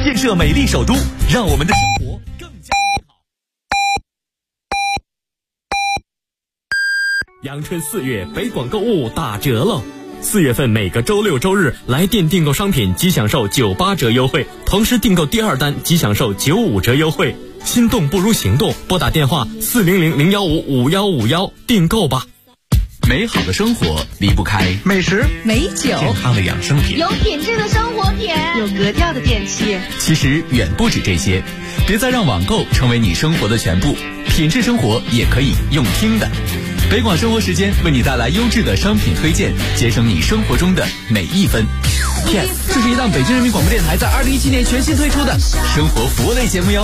建设美丽首都，让我们的生活更加美好。 阳春4月，北广购物打折喽！4月份每个周六周日来店订购商品即享受98折优惠，同时订购第2单即享受95折优惠。心动不如行动，拨打电话400-015-5151订购吧。 美好的生活离不开美食、 美酒、 健康的养生品， 有品质的生活品， 有格调的电器。 其实远不止这些，别再让网购成为你生活的全部，品质生活也可以用听的。北广生活时间为你带来优质的商品推荐，节省你生活中的每一分。Yes， 这是一档北京人民广播电台在2017年全新推出的生活服务类节目哟。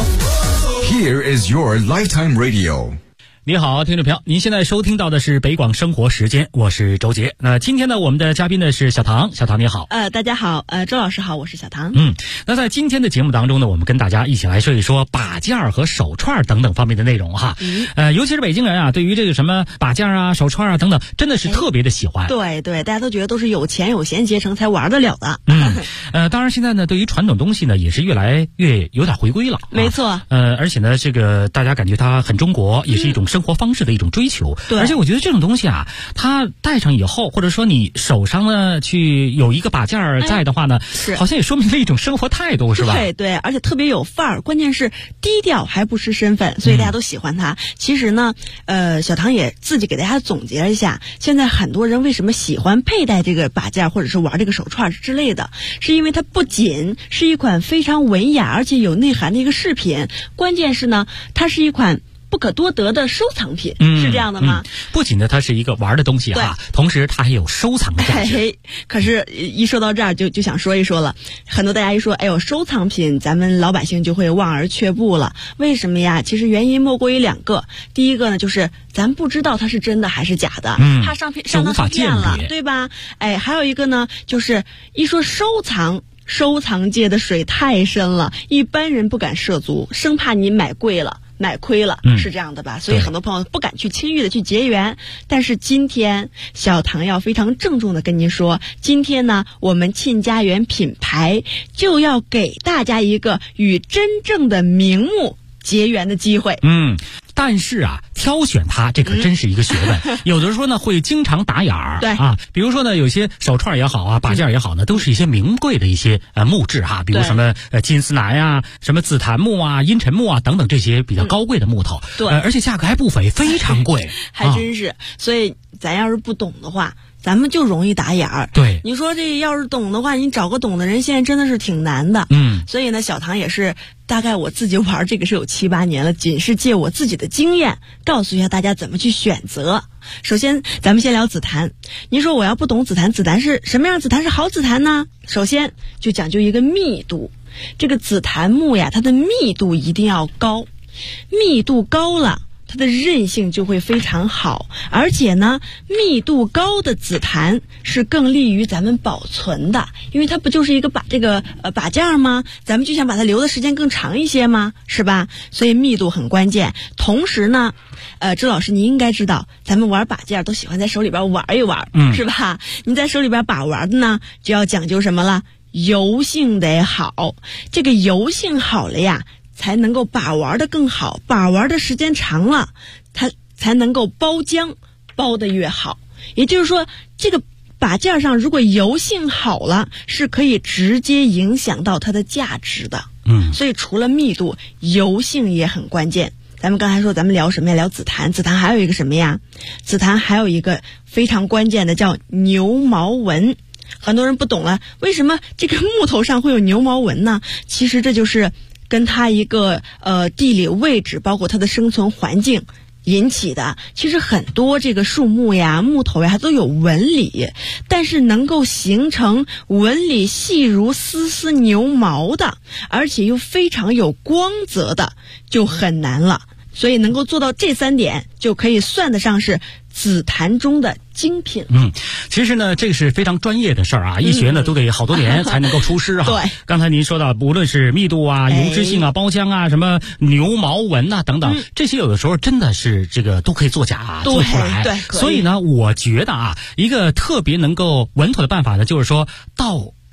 Here is your lifetime radio。 你好，听众朋友，您现在收听到的是北广生活时间，我是周杰。那今天呢，我们的嘉宾呢是小唐，小唐你好。 大家好，周老师好，我是小唐。 那在今天的节目当中呢，我们跟大家一起来说一说把件和手串等等方面的内容哈。尤其是北京人啊，对于这个什么把件啊、手串啊等等，真的是特别的喜欢。 对，大家都觉得都是有钱有闲阶层才玩得了的。 当然现在呢，对于传统东西呢，也是越来越有点回归了。 没错。 而且呢，这个大家感觉它很中国，也是一种生活方式的一种追求。 对。 而且我觉得这种东西啊，它戴上以后，或者说你手上呢去有一个把件在的话呢，好像也说明了一种生活态度，是吧？ 对，而且特别有范儿，关键是低调还不失身份，所以大家都喜欢它。其实呢，小唐也自己给大家总结了一下，现在很多人为什么喜欢佩戴这个把件或者是玩这个手串之类的，是因为它不仅是一款非常文雅而且有内涵的一个饰品，关键是呢，它是一款不可多得的收藏品，是这样的吗？ 不仅呢，它是一个玩的东西哈，同时它还有收藏价值。 可是，一说到这儿就想说一说了，很多大家一说，哎呦，收藏品，咱们老百姓就会望而却步了。为什么呀？其实原因莫过于2个。第一个呢，就是咱不知道它是真的还是假的，怕上当受骗了，对吧？还有一个呢，就是一说收藏界的水太深了，一般人不敢涉足，生怕你买亏了，是这样的吧？所以很多朋友不敢去轻易的去结缘。但是今天小唐要非常郑重的跟您说，今天呢，我们沁家园品牌就要给大家一个与真正的名目结缘的机会。 但是啊，挑选它这可真是一个学问。有的时候呢，会经常打眼儿。 对啊，比如说呢，有些手串也好啊，把件也好呢，都是一些名贵的一些木质哈，比如什么金丝楠呀、什么紫檀木啊、阴沉木啊等等这些比较高贵的木头。 对， 而且价格还不菲，非常贵。 还真是。所以咱要是不懂的话，咱们就容易打眼儿。 对， 你说这要是懂的话，你找个懂的人现在真的是挺难的。所以呢，小唐也是大概我自己玩这个是有7、8年了，仅是借我自己的经验告诉一下大家怎么去选择。首先咱们先聊紫檀。您说我要不懂紫檀是什么样？紫檀是好紫檀呢？首先就讲究一个密度。这个紫檀木呀，它的密度一定要高，密度高了它的韧性就会非常好，而且呢，密度高的紫檀是更利于咱们保存的，因为它不就是一个把件吗？咱们就想把它留的时间更长一些吗？是吧？所以密度很关键。同时呢，周老师你应该知道，咱们玩把件都喜欢在手里边玩一玩，是吧？你在手里边把玩的呢，就要讲究什么了？油性得好，这个油性好了呀，才能够把玩的更好，把玩的时间长了，它才能够包浆包得越好。也就是说，这个把件上如果油性好了，是可以直接影响到它的价值的。所以除了密度，油性也很关键。咱们刚才说咱们聊什么呀？聊紫檀。紫檀还有一个什么呀？紫檀还有一个非常关键的叫牛毛纹。很多人不懂了，为什么这个木头上会有牛毛纹呢？其实这就是跟它一个地理位置，包括它的生存环境引起的。其实很多这个树木呀、木头呀，它都有纹理，但是能够形成纹理细如丝丝牛毛的，而且又非常有光泽的，就很难了。所以能够做到这3点，就可以算得上是紫檀中的精品。 其实呢，这个是非常专业的事儿啊，一学呢都得好多年才能够出师啊。 对， 刚才您说到，无论是密度啊、油脂性啊、包浆啊、什么牛毛纹啊等等，这些有的时候真的是这个都可以作假做出来。 对， 所以呢，我觉得啊，一个特别能够稳妥的办法呢，就是说到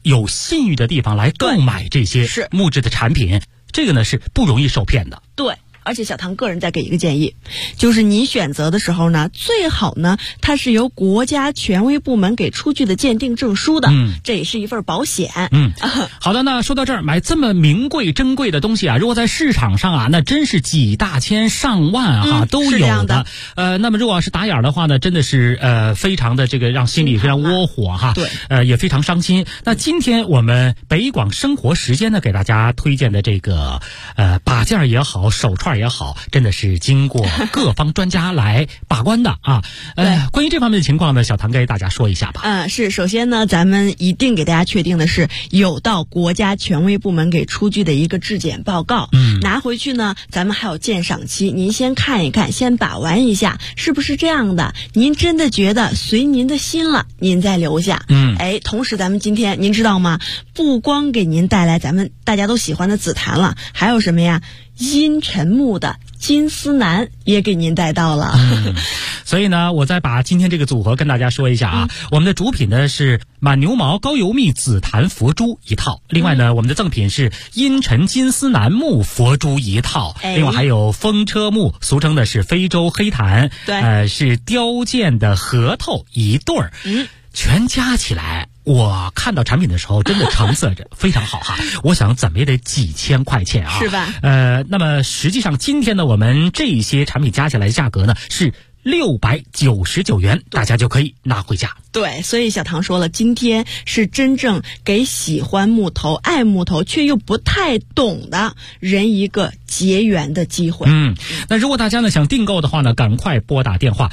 有信誉的地方来购买这些木质的产品，这个呢是不容易受骗的。 对。而且小唐个人再给一个建议，就是你选择的时候呢，最好呢它是由国家权威部门给出具的鉴定证书的，这也是一份保险。 好的，那说到这儿，买这么名贵珍贵的东西啊，如果在市场上啊，那真是几大千上万啊，都有的。那么如果要是打眼的话呢，真的是非常的这个让心里非常窝火哈。 对， 也非常伤心。那今天我们北广生活时间呢，给大家推荐的这个把件也好，手串也好，真的是经过各方专家来把关的啊。关于这方面的情况呢，小唐给大家说一下吧。 是，首先呢，咱们一定给大家确定的是有到国家权威部门给出具的一个质检报告。拿回去呢，咱们还有鉴赏期，您先看一看，先把玩一下，是不是这样的？您真的觉得随您的心了，您再留下。同时咱们今天您知道吗？不光给您带来咱们大家都喜欢的紫檀了，还有什么呀？阴沉木的金丝楠也给您带到了。 所以呢，我再把今天这个组合跟大家说一下啊。我们的主品呢是满牛毛高油蜜紫檀佛珠一套，另外呢，我们的赠品是阴沉金丝楠木佛珠一套，另外还有风车木，俗称的是非洲黑檀，是雕件的核桃一对儿。全加起来，我看到产品的时候真的成色着非常好哈，我想怎么也得几千块钱啊， 是吧？ 那么实际上今天呢，我们这些产品加起来的价格呢是699元，大家就可以拿回家。 对，所以小唐说了，今天是真正给喜欢木头、爱木头却又不太懂的人一个结缘的机会。 那如果大家呢想订购的话呢，赶快拨打电话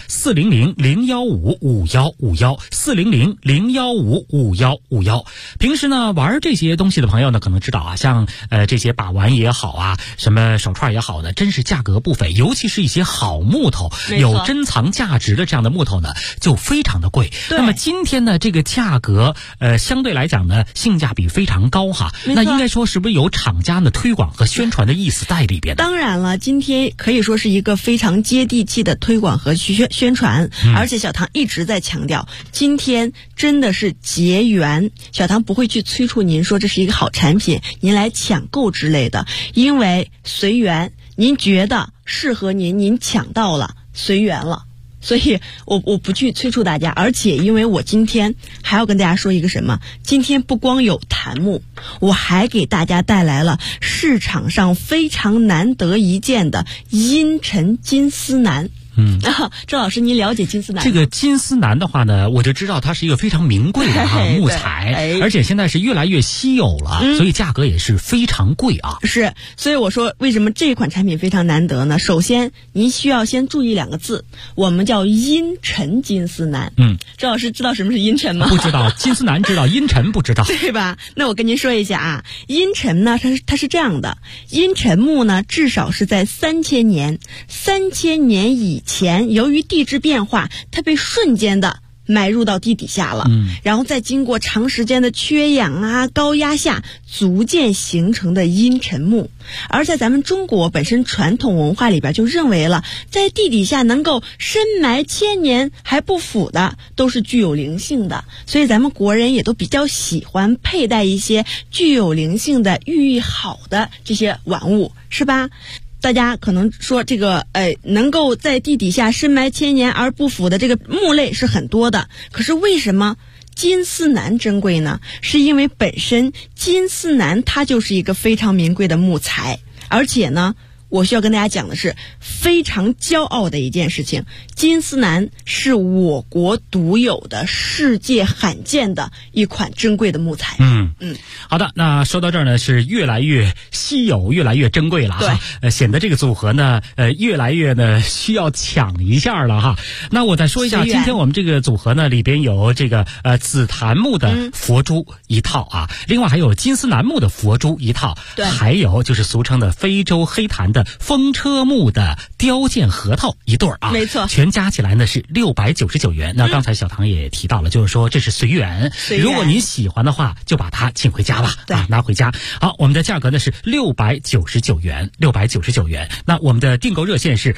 400-015-5151，400-015-5151。平时呢玩这些东西的朋友呢，可能知道啊，像这些把玩也好啊，什么手串也好呢，真是价格不菲，尤其是一些好木头，有珍藏价值的这样的木头呢，就非常的贵。那么今天呢，这个价格相对来讲呢，性价比非常高哈。那应该说是不是有厂家呢推广和宣传的意思在里边？ 当然了，今天可以说是一个非常接地气的推广和宣传，而且小唐一直在强调，今天真的是结缘。小唐不会去催促您说这是一个好产品，您来抢购之类的，因为随缘，您觉得适合您，您抢到了，随缘了。所以我不去催促大家，而且因为我今天还要跟大家说一个什么，今天不光有檀木，我还给大家带来了市场上非常难得一见的阴沉金丝楠。周老师，您了解金丝楠？ 这个金丝楠的话呢，我就知道它是一个非常名贵的木材，而且现在是越来越稀有了，所以价格也是非常贵啊。 是，所以我说为什么这款产品非常难得呢？首先，您需要先注意2个字，我们叫阴沉金丝楠。周老师知道什么是阴沉吗？ 不知道，金丝楠知道，阴沉不知道， 对吧？那我跟您说一下啊，阴沉呢，它是这样的，阴沉木呢，至少是在3000年以前，由于地质变化，它被瞬间的埋入到地底下了，然后再经过长时间的缺氧啊、高压下，逐渐形成的阴沉木。而在咱们中国本身传统文化里边，就认为了，在地底下能够深埋1000年还不腐的，都是具有灵性的。所以咱们国人也都比较喜欢佩戴一些具有灵性的、寓意好的这些玩物，是吧？大家可能说这个能够在地底下深埋1000年而不腐的这个木类是很多的，可是为什么金丝楠珍贵呢？是因为本身金丝楠它就是一个非常名贵的木材，而且呢，我需要跟大家讲的是非常骄傲的一件事情，金丝楠是我国独有的、世界罕见的一款珍贵的木材。 好的，那说到这儿呢，是越来越稀有、越来越珍贵了哈，显得这个组合呢，越来越呢需要抢一下了哈。那我再说一下，今天我们这个组合呢，里边有这个紫檀木的佛珠一套啊，另外还有金丝楠木的佛珠一套，还有就是俗称的非洲黑檀的的风车木的雕件核桃一对啊， 没错， 全加起来呢是699元。那刚才小唐也提到了，就是说这是随缘，如果您喜欢的话，就把它请回家吧，拿回家。好，我们的价格呢是699元，699元。那我们的订购热线是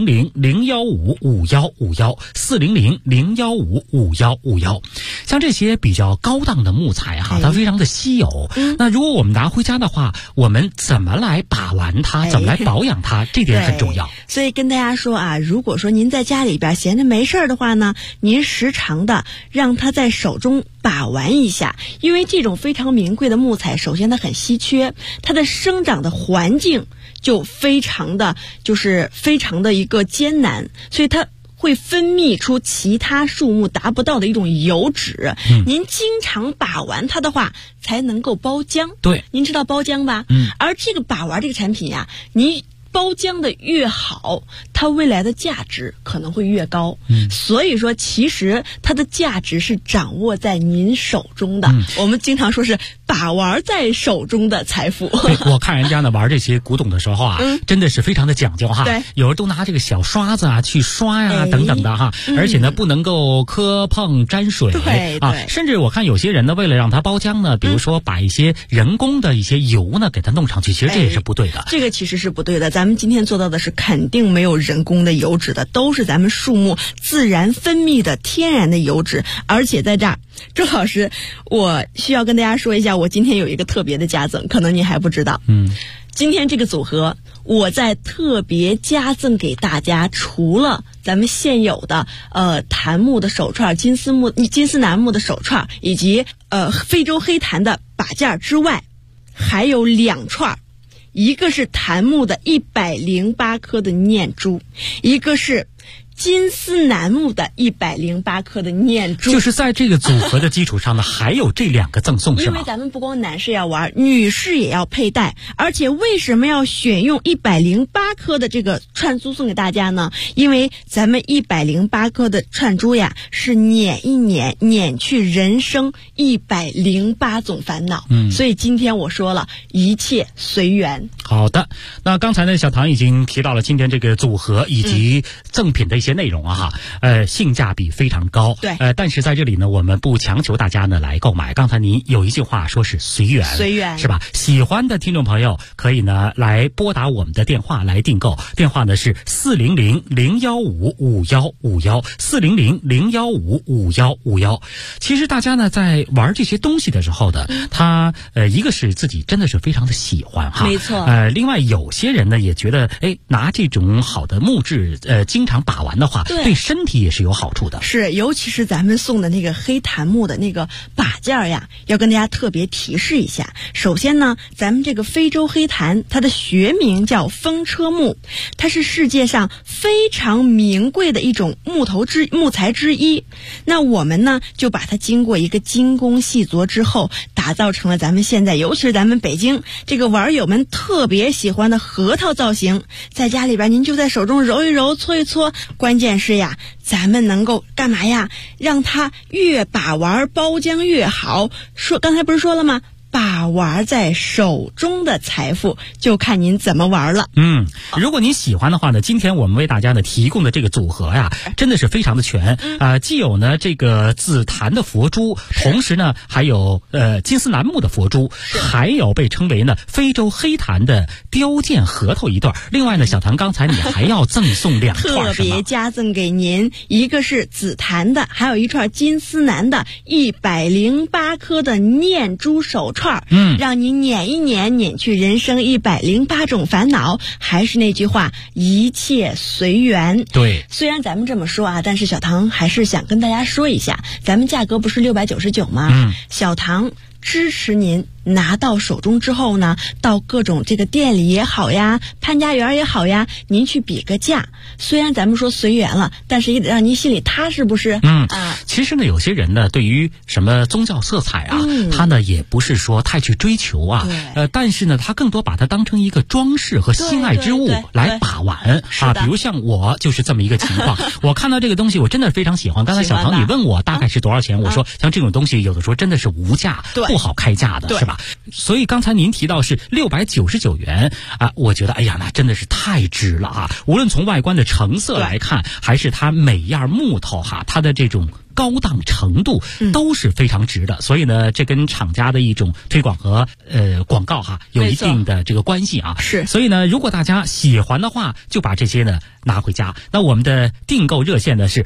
400-015-5151，400-015-5151。像这些比较高档的木材哈，它非常的稀有。那如果我们拿回家的话，我们怎么来把玩它，怎么来保养它，这点很重要。 所以跟大家说啊，如果说您在家里边闲着没事的话呢，您时常的让它在手中把玩一下，因为这种非常名贵的木材，首先它很稀缺，它的生长的环境就非常的一个艰难，所以它会分泌出其他树木达不到的一种油脂。您经常把玩它的话，才能够包浆。 对， 您知道包浆吧？而这个把玩这个产品呀，你包浆的越好，它未来的价值可能会越高。所以说其实它的价值是掌握在您手中的。我们经常说是把玩在手中的财富。 我看人家呢玩这些古董的时候啊，真的是非常的讲究哈。 对， 有人都拿这个小刷子啊去刷呀等等的哈，而且呢不能够磕碰沾水。 对啊，甚至我看有些人呢为了让它包浆呢，比如说把一些人工的一些油呢给它弄上去，其实这也是不对的。 这个其实是不对的。咱们今天做到的是肯定没有人工的油脂的，都是咱们树木自然分泌的天然的油脂。而且在这儿，周老师，我需要跟大家说一下，我今天有一个特别的加赠，可能您还不知道。今天这个组合，我在特别加赠给大家，除了咱们现有的檀木的手串、金丝楠木的手串，以及非洲黑檀的把件之外，还有2串。一个是檀木的108颗的念珠，一个是金丝楠木的108颗的念珠。就是在这个组合的基础上呢，还有这2个赠送是吗？ 因为咱们不光男士要玩，女士也要佩戴。而且为什么要选用108颗的这个串珠送给大家呢？因为咱们108颗的串珠呀，是碾一碾，碾去人生108种烦恼。所以今天我说了，一切随缘。 好的，那刚才呢，小唐已经提到了今天这个组合以及赠品的一些内容啊性价比非常高。 对， 但是在这里呢，我们不强求大家呢来购买。刚才您有一句话说是随缘，是吧？喜欢的听众朋友可以呢来拨打我们的电话来订购，电话呢是400-015-5151，400-015-5151。其实大家呢在玩这些东西的时候的，他一个是自己真的是非常的喜欢哈， 没错。 另外有些人呢也觉得，拿这种好的木质经常把玩的话，对身体也是有好处的。 是，尤其是咱们送的那个黑檀木的那个把件呀，要跟大家特别提示一下。首先呢，咱们这个非洲黑檀，它的学名叫风车木，它是世界上非常名贵的一种木材之一。那我们呢，就把它经过一个精工细琢之后，打造成了咱们现在，尤其是咱们北京这个玩友们特别喜欢的核桃造型。在家里边，您就在手中揉一揉，搓一搓。关键是呀，咱们能够干嘛呀？让它越把玩包浆越好。刚才不是说了吗？把玩在手中的财富，就看您怎么玩了。 如果您喜欢的话呢，今天我们为大家呢提供的这个组合呀，真的是非常的全既有呢这个紫檀的佛珠，同时呢还有金丝楠木的佛珠，还有被称为呢非洲黑檀的雕件核桃一对。另外呢，小唐刚才你还要赠送2串， 特别加赠给您，一个是紫檀的，还有一串金丝楠的108颗的念珠手串，让你碾一碾，碾去人生108种烦恼。还是那句话，一切随缘。 对， 虽然咱们这么说啊，但是小唐还是想跟大家说一下，咱们价格不是699吗？小唐支持您拿到手中之后呢，到各种这个店里也好呀，潘家园也好呀，您去比个价。虽然咱们说随缘了，但是也得让您心里踏实，不是？ 其实呢，有些人呢，对于什么宗教色彩啊，他呢也不是说太去追求啊，但是呢，他更多把它当成一个装饰和心爱之物来把玩啊。比如像我就是这么一个情况，我看到这个东西，我真的非常喜欢。刚才小唐你问我大概是多少钱，我说像这种东西有的时候真的是无价，不好开价的，是吧？ 哈。所以刚才您提到是699元啊，我觉得哎呀，那真的是太值了啊！无论从外观的成色来看，还是它每样木头哈，它的这种高档程度都是非常值的，所以呢，这跟厂家的一种推广和广告哈有一定的这个关系啊。 是， 所以呢，如果大家喜欢的话，就把这些呢拿回家。那我们的订购热线呢是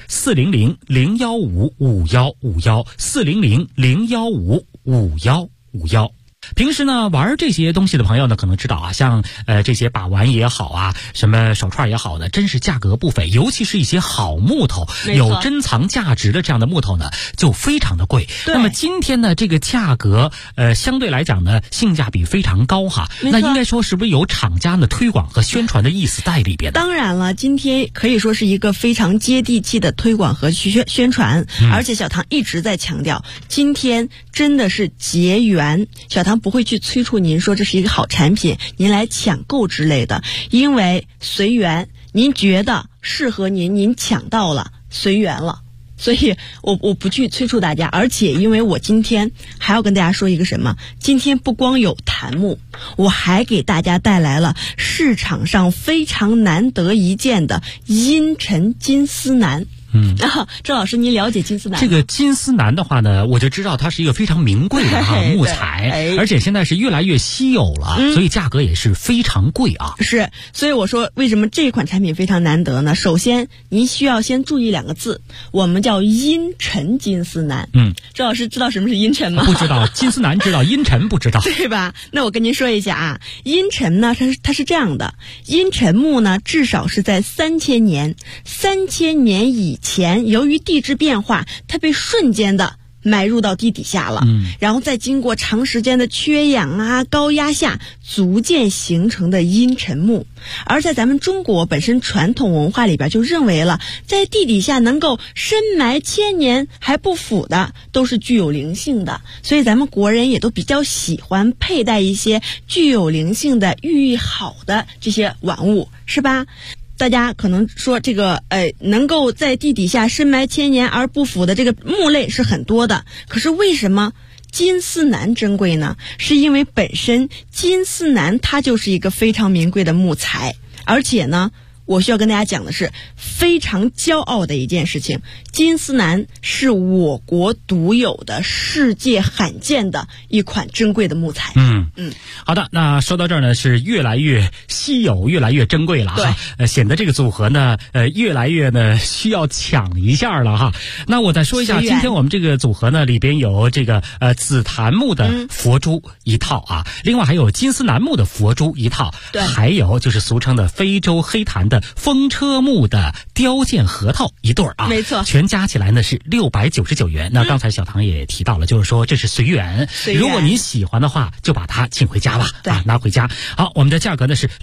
400-015-5151，400-015-5151。平时呢玩这些东西的朋友呢可能知道啊，像这些把玩也好啊，什么手串也好的，真是价格不菲，尤其是一些好木头有珍藏价值的这样的木头呢就非常的贵。那么今天呢这个价格相对来讲呢性价比非常高哈，那应该说是不是有厂家的推广和宣传的意思在里边呢？ 当然了，今天可以说是一个非常接地气的推广和宣传，而且小唐一直在强调，今天真的是结缘，小唐不会去催促您说这是一个好产品，您来抢购之类的，因为随缘，您觉得适合您，您抢到了，随缘了。所以我不去催促大家，而且因为我今天还要跟大家说一个什么，今天不光有檀木，我还给大家带来了市场上非常难得一见的阴沉金丝楠。郑老师，您了解金丝楠？ 这个金丝楠的话呢，我就知道它是一个非常名贵的木材，而且现在是越来越稀有了，所以价格也是非常贵啊。 是，所以我说为什么这款产品非常难得呢？首先，您需要先注意2个字，我们叫阴沉金丝楠。郑老师知道什么是阴沉吗？ 不知道，金丝楠知道，阴沉不知道， 对吧？那我跟您说一下啊，阴沉呢，它是这样的，阴沉木呢，至少是在3000年以前，由于地质变化，它被瞬间的埋入到地底下了，然后再经过长时间的缺氧啊、高压下，逐渐形成的阴沉木。而在咱们中国本身传统文化里边就认为了，在地底下能够深埋1000年还不腐的，都是具有灵性的，所以咱们国人也都比较喜欢佩戴一些具有灵性的、寓意好的这些玩物，是吧？大家可能说这个能够在地底下深埋1000年而不腐的这个木类是很多的，可是为什么金丝楠珍贵呢？是因为本身金丝楠它就是一个非常名贵的木材，而且呢我需要跟大家讲的是非常骄傲的一件事情，金丝楠是我国独有的、世界罕见的一款珍贵的木材。 好的，那说到这儿呢，是越来越稀有、越来越珍贵了哈，显得这个组合呢，越来越呢需要抢一下了哈。那我再说一下，今天我们这个组合呢里边有这个紫檀木的佛珠一套啊，另外还有金丝楠木的佛珠一套，还有就是俗称的非洲黑檀的风车木的雕件核桃一对啊， 没错， 全加起来呢是699元。那刚才小唐也提到了，就是说这是随缘，如果您喜欢的话，就把它请回家吧，拿回家。好，我们的价格呢是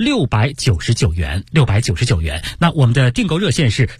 699元，699元。那我们的订购热线是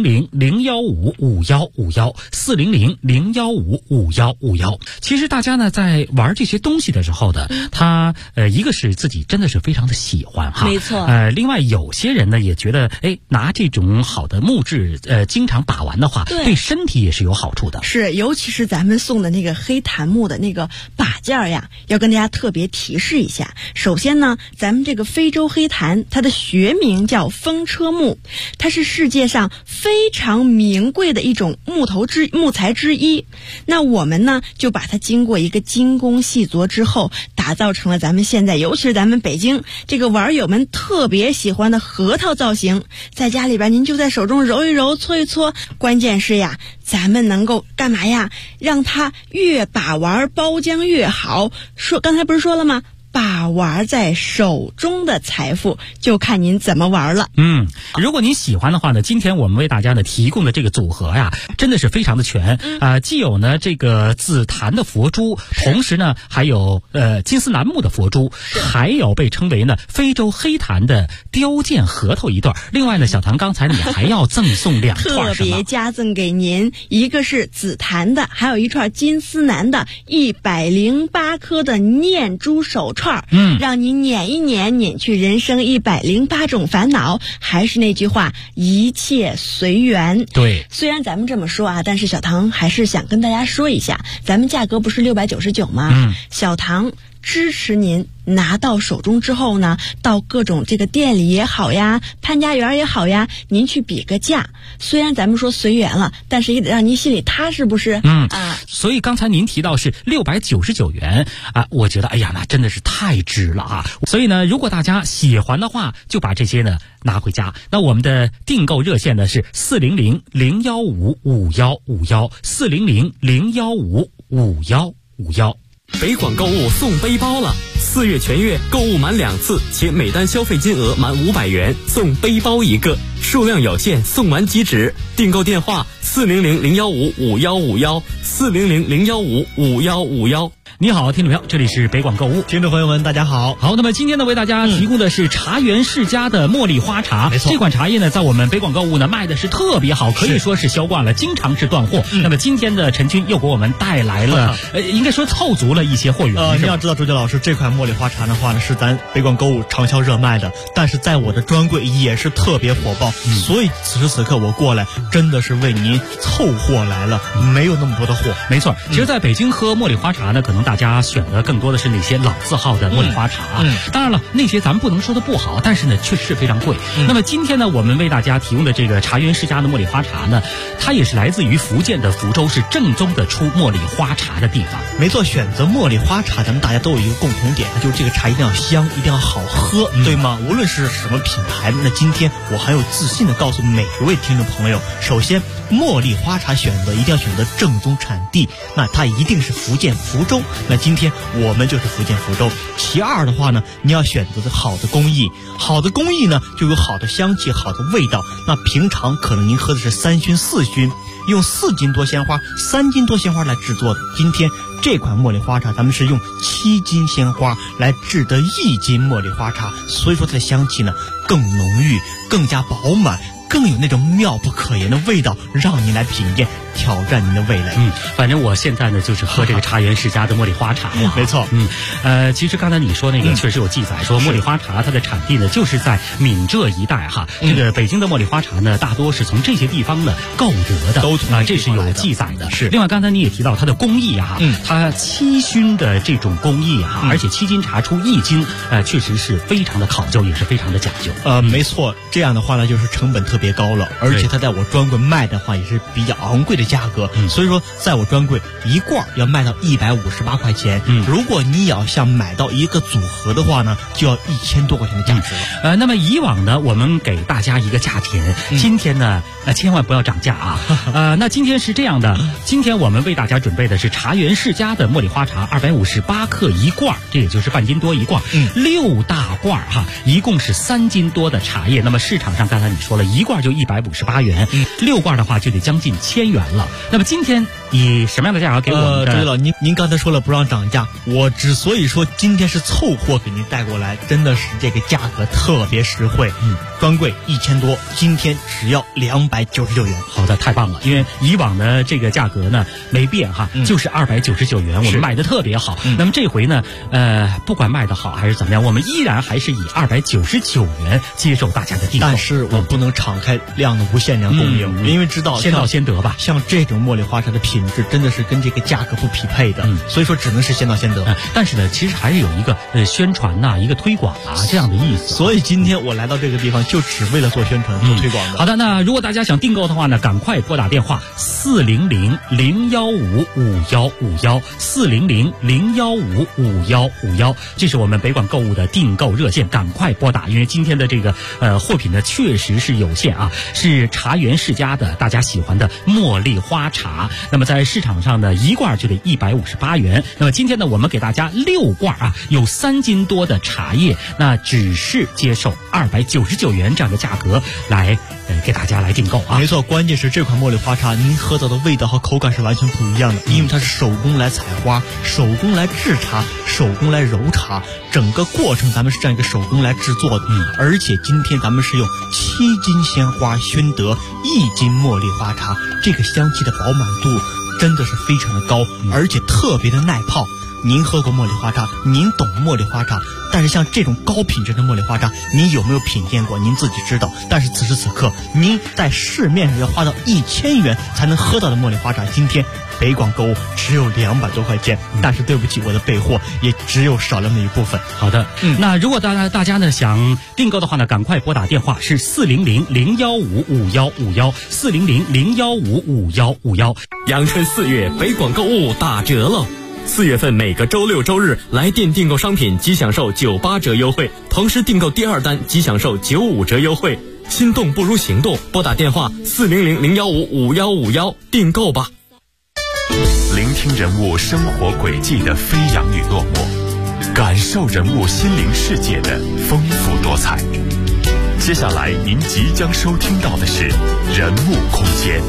400-015-5151，400-015-5151。其实大家呢在玩这些东西的时候呢，他一个是自己真的是非常的喜欢哈， 没错。 另外有些人呢也觉得，拿这种好的木质经常把玩的话，对身体也是有好处的。 是，尤其是咱们送的那个黑檀木的那个把件呀，要跟大家特别提示一下。首先呢，咱们这个非洲黑檀，它的学名叫风车木，它是世界上非常名贵的一种木材之一。那我们呢，就把它经过一个精工细琢之后，打造成了咱们现在，尤其是咱们北京这个玩友们特别喜欢的核桃造型。在家里边，您就在手中揉一揉、搓一搓，关键是呀，咱们能够干嘛呀？让它越把玩包浆越好。刚才不是说了吗？把玩在手中的财富，就看您怎么玩了。 如果您喜欢的话呢，今天我们为大家呢提供的这个组合呀，真的是非常的全既有呢这个紫檀的佛珠，同时呢还有金丝楠木的佛珠，还有被称为呢非洲黑檀的雕件核桃一对。另外呢，小唐刚才你还要赠送2串， 特别加赠给您，一个是紫檀的，还有一串金丝楠的108颗的念珠手串，让你捻一捻，捻去人生108种烦恼。还是那句话，一切随缘。 对， 虽然咱们这么说啊，但是小唐还是想跟大家说一下，咱们价格不是699吗？小唐支持您拿到手中之后呢，到各种这个店里也好呀，潘家园也好呀，您去比个价。虽然咱们说随缘了，但是也得让您心里踏实，不是？ 所以刚才您提到是699元啊，我觉得哎呀，那真的是太值了啊！所以呢，如果大家喜欢的话，就把这些呢拿回家。那我们的订购热线呢是400-015-5151，400-015-5151。 北广购物送背包了，4月全月购物满2次且每单消费金额满500元送背包1个，数量有限，送完即止。订购电话400-015-5151，400-015-5151。 你好，听众朋友，这里是北广购物。 听众朋友们，大家好。 好，那么今天呢，为大家提供的是茶园世家的茉莉花茶。 没错， 这款茶叶呢，在我们北广购物呢卖的是特别好，可以说是销冠了，经常是断货。那么今天的陈军又给我们带来了，应该说凑足了一些货源。 你要知道，周杰老师这款茉莉花茶的话呢，是咱北广购物畅销热卖的，但是在我的专柜也是特别火爆。所以此时此刻我过来，真的是为您凑货来了，没有那么多的货。 没错，其实在北京喝茉莉花茶呢，可能大家选的更多的是那些老字号的茉莉花茶。当然了，那些咱们不能说的不好，但是呢，确实是非常贵。那么今天呢，我们为大家提供的这个茶园世家的茉莉花茶呢，它也是来自于福建的福州，是正宗的出茉莉花茶的地方。 没错，选择茉莉花茶，咱们大家都有一个共同点，就是这个茶一定要香，一定要好喝，对吗？无论是什么品牌，那今天我很有自信的告诉每一位听众朋友，首先，茉莉花茶选择一定要选择正宗产地，那它一定是福建福州。那今天我们就是福建福州。其二的话呢，你要选择好的工艺，好的工艺呢就有好的香气，好的味道。那平常可能您喝的是3熏4熏，用4斤多鲜花、3斤多鲜花来制作的。今天这款茉莉花茶，咱们是用7斤鲜花来制的1斤茉莉花茶，所以说它的香气呢更浓郁，更加饱满，更有那种妙不可言的味道，让您来品鉴，挑战您的味蕾。 反正我现在呢就是喝这个茶园世家的茉莉花茶了。 没错。 其实刚才你说那个确实有记载，说茉莉花茶它的产地呢就是在闽浙一带哈。这个北京的茉莉花茶呢，大多是从这些地方呢购得的，这是有记载的。 是。 另外刚才你也提到它的工艺啊，它7熏的这种工艺啊，而且7斤茶出1斤，确实是非常的考究，也是非常的讲究。 没错，这样的话呢就是成本特别高了，而且它在我专柜卖的话也是比较昂贵的价格。所以说在我专柜1罐要卖到158块钱。如果你要想买到一个组合的话呢，就要1000多块钱的价值了。 那么以往呢，我们给大家一个价钱，今天呢，千万不要涨价啊。那今天是这样的，今天我们为大家准备的是茶园世家的茉莉花茶，258克1罐，这也就是半斤多1罐，6大罐哈，一共是3斤多的茶叶。那么市场上刚才你说了，1罐就158元，6罐的话就得将近1000元了。那么今天以什么样的价格给我们的？ 周老，您刚才说了不让涨价，我之所以说今天是凑货给您带过来，真的是这个价格特别实惠。专柜1000多，今天只要299元。 好的，太棒了，因为以往的这个价格呢没变哈，就是299元，我们卖的特别好。那么这回呢，不管卖的好还是怎么样，我们依然还是以299元接受大家的订购。 但是我不能敞开量的无限量供应，因为知道先到先得吧。 像这种茉莉花茶的品质真的是跟这个价格不匹配的，所以说只能是先到先得。 但是呢，其实还是有一个宣传呐，一个推广啊这样的意思。 所以今天我来到这个地方，就只为了做宣传、做推广的。 好的，那如果大家想订购的话呢，赶快拨打电话400-015-5151，400-015-5151，这是我们北广购物的订购热线，赶快拨打，因为今天的这个货品呢确实是有限啊，是茶园世家的大家喜欢的茉莉花茶。那么在市场上呢，1罐就得158元。那么今天呢，我们给大家6罐啊，有3斤多的茶叶，那只是接受299元这样的价格来给大家来订购啊。 没错，关键是这款茉莉花茶，您喝到的味道和口感是完全不一样的，因为它是手工来采花，手工来制茶，手工来揉茶，整个过程咱们是这样一个手工来制作的。而且今天咱们是用7斤鲜花熏得1斤茉莉花茶，这个香气的饱满度真的是非常的高，而且特别的耐泡。 您喝过茉莉花茶，您懂茉莉花茶，但是像这种高品质的茉莉花茶，您有没有品鉴过？您自己知道。但是此时此刻，您在市面上要花到1000元才能喝到的茉莉花茶，今天北广购物只有200多块钱，但是对不起，我的备货也只有少量的一部分。 好的，那如果大家呢想订购的话呢，赶快拨打电话是400-015-5151，400-015-5151。 阳春4月，北广购物打折喽！4月份每个周六周日来店订购商品即享受98折优惠，同时订购第2单即享受95折优惠。心动不如行动，拨打电话400-015-5151订购吧。 聆听人物生活轨迹的飞扬与落寞，感受人物心灵世界的丰富多彩。接下来您即将收听到的是人物空间。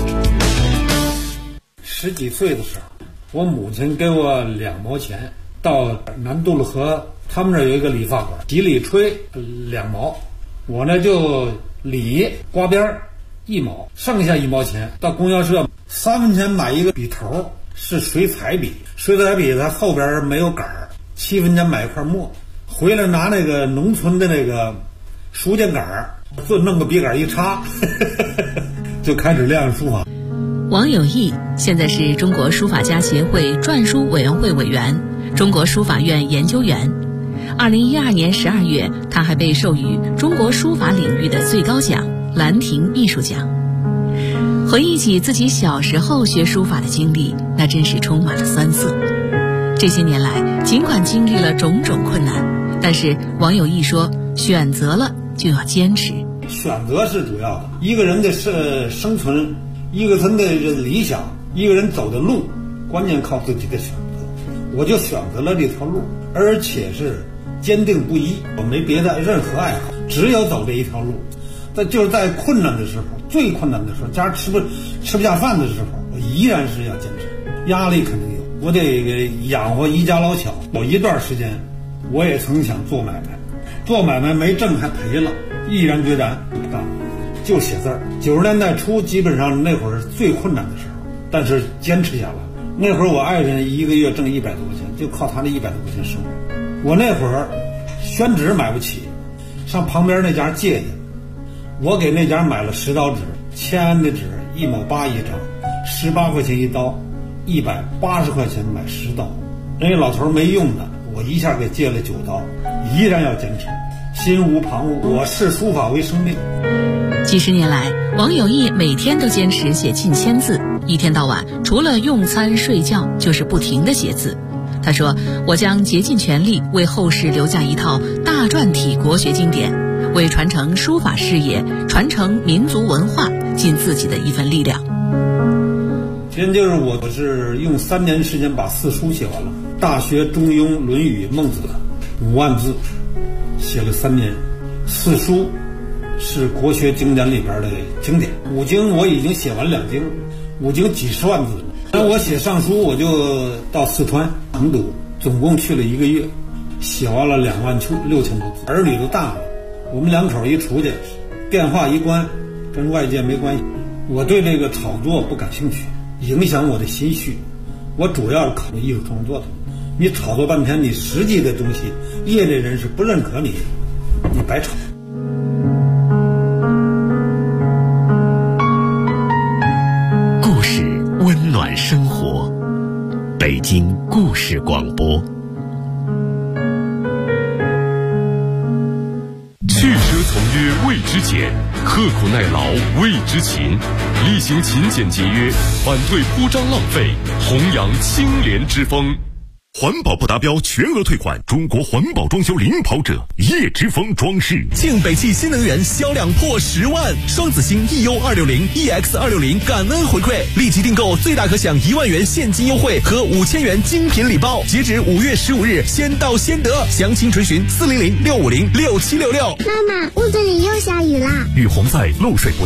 10几岁的时候，我母亲给我2毛钱，到南渡了河，他们那儿有一个理发馆，洗理吹2毛，我呢就理刮边1毛，剩下1毛钱到供销社3分钱买一个笔头，是水彩笔，水彩笔它后边没有杆儿，7分钱买一块墨，回来拿那个农村的那个书签杆儿，就弄个笔杆一插就开始练书法。 王有义现在是中国书法家协会篆书委员会委员、中国书法院研究员。2012年12月，他还被授予中国书法领域的最高奖兰亭艺术奖。回忆起自己小时候学书法的经历，那真是充满了酸涩。这些年来，尽管经历了种种困难，但是王有义说，选择了就要坚持。 选择是主要的，一个人的生存，一个人的理想，一个人走的路，关键靠自己的选择。我就选择了这条路，而且是坚定不移，我没别的任何爱好，只有走这一条路。就是在困难的时候，最困难的时候，家吃不下饭的时候，我依然是要坚持。压力肯定有，我得养活一家老小。有一段时间，我也曾想做买卖，做买卖没挣还赔了，毅然决然不干，就写字儿。90年代初，基本上那会儿是最困难的时候，但是坚持下来。那会儿我爱人1个月挣100多块钱，就靠他那100多块钱生活。我那会儿宣纸买不起，上旁边那家借去。我给那家买了10刀纸，签的纸1毛8一张，18块钱一刀，180块钱买10刀。人家老头没用的，我一下给借了9刀，依然要坚持，心无旁骛。我视书法为生命。 几十年来，王有义每天都坚持写近1000字，一天到晚除了用餐睡觉，就是不停地写字。他说：“我将竭尽全力为后世留下一套大篆体国学经典，为传承书法事业、传承民族文化尽自己的一份力量。” 今天就是我是用3年时间把4书写完了，《大学》《中庸》《论语》《孟子》5万字，写了3年。4书是国学经典里边的经典，5经我已经写完2经，5经几十万字。那我写上书，我就到四川成都，总共去了1个月，写完了26000多字。儿女都大了，我们2口一出去，电话一关，跟外界没关系。我对这个炒作不感兴趣，影响我的心绪。我主要是考虑艺术创作的。你炒作半天，你实际的东西，业内人士不认可你，你白炒。 故事温暖生活，北京故事广播。 汽车从约为之俭，刻苦耐劳为之勤，厉行勤俭节约，反对铺张浪费，弘扬清廉之风。 环保不达标全额退款，中国环保装修领跑者叶之峰装饰。 庆北汽新能源销量破10万，双子星 EU260、EX260 感恩回馈，立即订购最大可享1万元现金优惠和5000元精品礼包，截止5月15日，先到先得。详情垂询400-650-6766。 妈妈，屋子里又下雨啦！ 雨洪在，漏水不